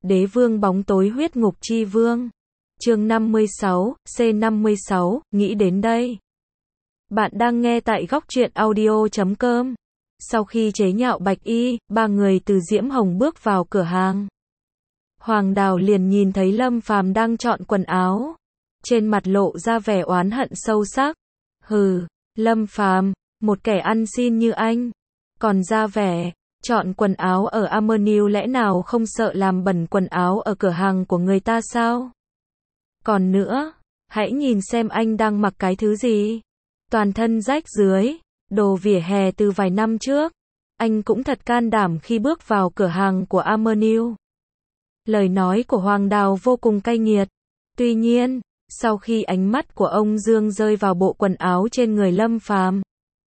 Đế vương bóng tối huyết ngục chi vương. Chương 56, C56, nghĩ đến đây. Bạn đang nghe tại góc truyện audio.com. Sau khi chế nhạo Bạch Y, ba người từ Diễm Hồng bước vào cửa hàng. Hoàng Đào liền nhìn thấy Lâm Phàm đang chọn quần áo. Trên mặt lộ ra vẻ oán hận sâu sắc. Hừ, Lâm Phàm, một kẻ ăn xin như anh. Còn ra vẻ, chọn quần áo ở Amerniu lẽ nào không sợ làm bẩn quần áo ở cửa hàng của người ta sao? Còn nữa, hãy nhìn xem anh đang mặc cái thứ gì. Toàn thân rách rưới, đồ vỉa hè từ vài năm trước. Anh cũng thật can đảm khi bước vào cửa hàng của Amerniu. Lời nói của Hoàng Đào vô cùng cay nghiệt. Tuy nhiên, sau khi ánh mắt của ông Dương rơi vào bộ quần áo trên người Lâm Phàm,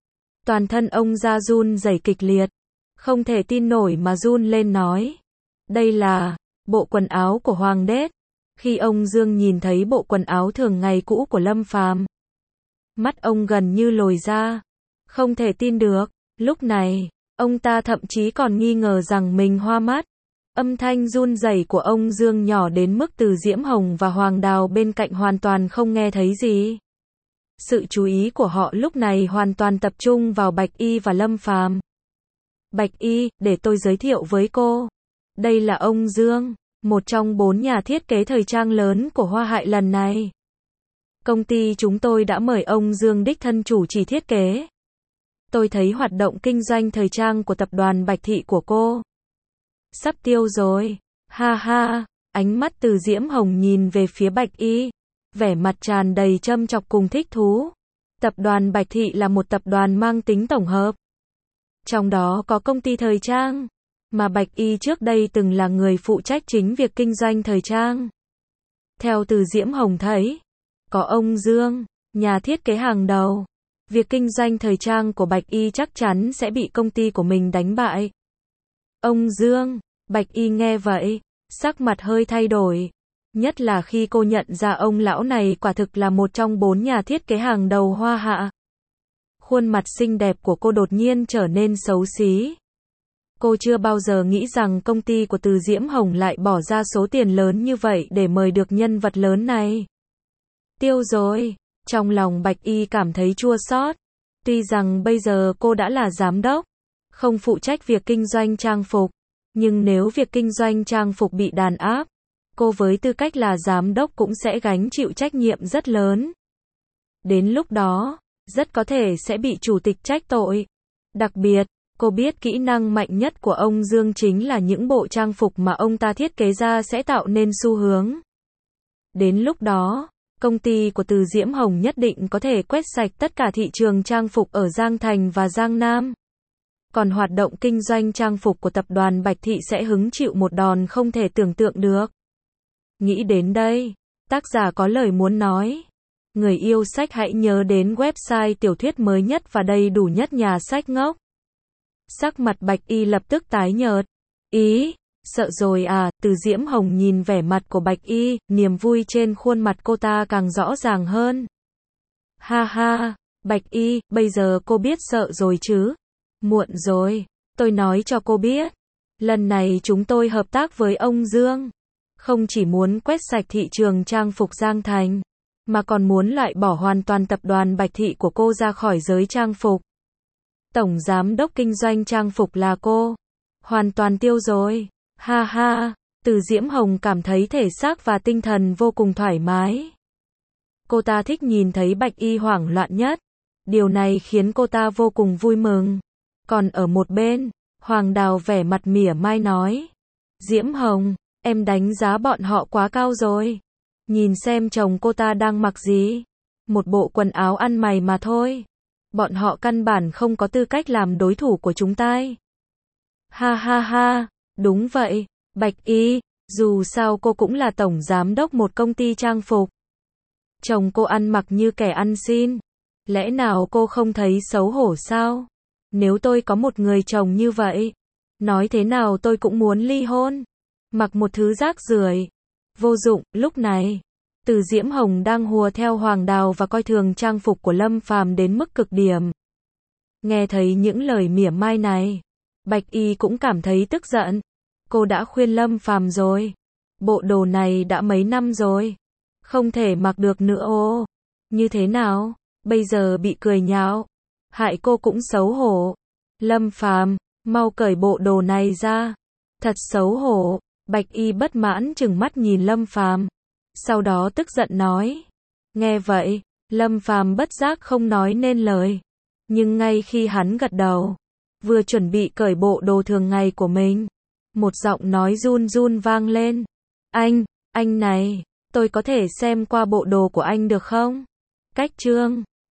toàn thân ông ra run rẩy kịch liệt, không thể tin nổi mà run lên nói. Đây là bộ quần áo của Hoàng đế. Khi ông Dương nhìn thấy bộ quần áo thường ngày cũ của Lâm Phàm, mắt ông gần như lồi ra. Không thể tin được, lúc này, ông ta thậm chí còn nghi ngờ rằng mình hoa mắt. Âm thanh run rẩy của ông Dương nhỏ đến mức từ Diễm Hồng và Hoàng Đào bên cạnh hoàn toàn không nghe thấy gì. Sự chú ý của họ lúc này hoàn toàn tập trung vào Bạch Y và Lâm Phàm. Bạch Y, để tôi giới thiệu với cô. Đây là ông Dương, một trong 4 nhà thiết kế thời trang lớn của Hoa Hải lần này. Công ty chúng tôi đã mời ông Dương đích thân chủ trì thiết kế. Tôi thấy hoạt động kinh doanh thời trang của tập đoàn Bạch Thị của cô sắp tiêu rồi. Ha ha, ánh mắt từ Diễm Hồng nhìn về phía Bạch Y, vẻ mặt tràn đầy châm chọc cùng thích thú. Tập đoàn Bạch Thị là một tập đoàn mang tính tổng hợp. Trong đó có công ty thời trang, mà Bạch Y trước đây từng là người phụ trách chính việc kinh doanh thời trang. Theo từ Diễm Hồng thấy, có ông Dương, nhà thiết kế hàng đầu, việc kinh doanh thời trang của Bạch Y chắc chắn sẽ bị công ty của mình đánh bại. Ông Dương, Bạch Y nghe vậy, sắc mặt hơi thay đổi. Nhất là khi cô nhận ra ông lão này quả thực là một trong 4 nhà thiết kế hàng đầu Hoa Hạ. Khuôn mặt xinh đẹp của cô đột nhiên trở nên xấu xí. Cô chưa bao giờ nghĩ rằng công ty của Từ Diễm Hồng lại bỏ ra số tiền lớn như vậy để mời được nhân vật lớn này. Tiêu rồi, trong lòng Bạch Y cảm thấy chua xót. Tuy rằng bây giờ cô đã là giám đốc, không phụ trách việc kinh doanh trang phục, nhưng nếu việc kinh doanh trang phục bị đàn áp, cô với tư cách là giám đốc cũng sẽ gánh chịu trách nhiệm rất lớn. Đến lúc đó, rất có thể sẽ bị chủ tịch trách tội. Đặc biệt, cô biết kỹ năng mạnh nhất của ông Dương chính là những bộ trang phục mà ông ta thiết kế ra sẽ tạo nên xu hướng. Đến lúc đó, công ty của Từ Diễm Hồng nhất định có thể quét sạch tất cả thị trường trang phục ở Giang Thành và Giang Nam. Còn hoạt động kinh doanh trang phục của tập đoàn Bạch Thị sẽ hứng chịu một đòn không thể tưởng tượng được. Nghĩ đến đây, tác giả có lời muốn nói. Người yêu sách hãy nhớ đến website tiểu thuyết mới nhất và đầy đủ nhất Nhà Sách Ngốc. Sắc mặt Bạch Y lập tức tái nhợt. Ý, sợ rồi à? Từ Diễm Hồng nhìn vẻ mặt của Bạch Y, niềm vui trên khuôn mặt cô ta càng rõ ràng hơn. Ha ha, Bạch Y, bây giờ cô biết sợ rồi chứ? Muộn rồi, tôi nói cho cô biết. Lần này chúng tôi hợp tác với ông Dương. Không chỉ muốn quét sạch thị trường trang phục Giang Thành, mà còn muốn loại bỏ hoàn toàn tập đoàn Bạch Thị của cô ra khỏi giới trang phục. Tổng giám đốc kinh doanh trang phục là cô. Hoàn toàn tiêu rồi. Ha ha, Từ Diễm Hồng cảm thấy thể xác và tinh thần vô cùng thoải mái. Cô ta thích nhìn thấy Bạch Y hoảng loạn nhất. Điều này khiến cô ta vô cùng vui mừng. Còn ở một bên, Hoàng Đào vẻ mặt mỉa mai nói. Diễm Hồng, em đánh giá bọn họ quá cao rồi. Nhìn xem chồng cô ta đang mặc gì. Một bộ quần áo ăn mày mà thôi. Bọn họ căn bản không có tư cách làm đối thủ của chúng ta. Ha ha ha, đúng vậy, Bạch Y, dù sao cô cũng là tổng giám đốc một công ty trang phục. Chồng cô ăn mặc như kẻ ăn xin. Lẽ nào cô không thấy xấu hổ sao? Nếu tôi có một người chồng như vậy, nói thế nào tôi cũng muốn ly hôn. Mặc một thứ rác rưởi, vô dụng. Lúc này, Từ Diễm Hồng đang hùa theo Hoàng Đào và coi thường trang phục của Lâm Phàm đến mức cực điểm. Nghe thấy những lời mỉa mai này, Bạch Y cũng cảm thấy tức giận. Cô đã khuyên Lâm Phàm rồi, Bộ đồ này đã mấy năm rồi. Không thể mặc được nữa ô. Như thế nào? Bây giờ bị cười nhạo. Hại cô cũng xấu hổ. Lâm Phàm, mau cởi bộ đồ này ra. Thật xấu hổ. Bạch Y bất mãn trừng mắt nhìn Lâm Phàm. Sau đó tức giận nói. Nghe vậy, Lâm Phàm bất giác không nói nên lời. Nhưng ngay khi hắn gật đầu, vừa chuẩn bị cởi bộ đồ thường ngày của mình, một giọng nói run run vang lên. Anh này, tôi có thể xem qua bộ đồ của anh được không? Cách chương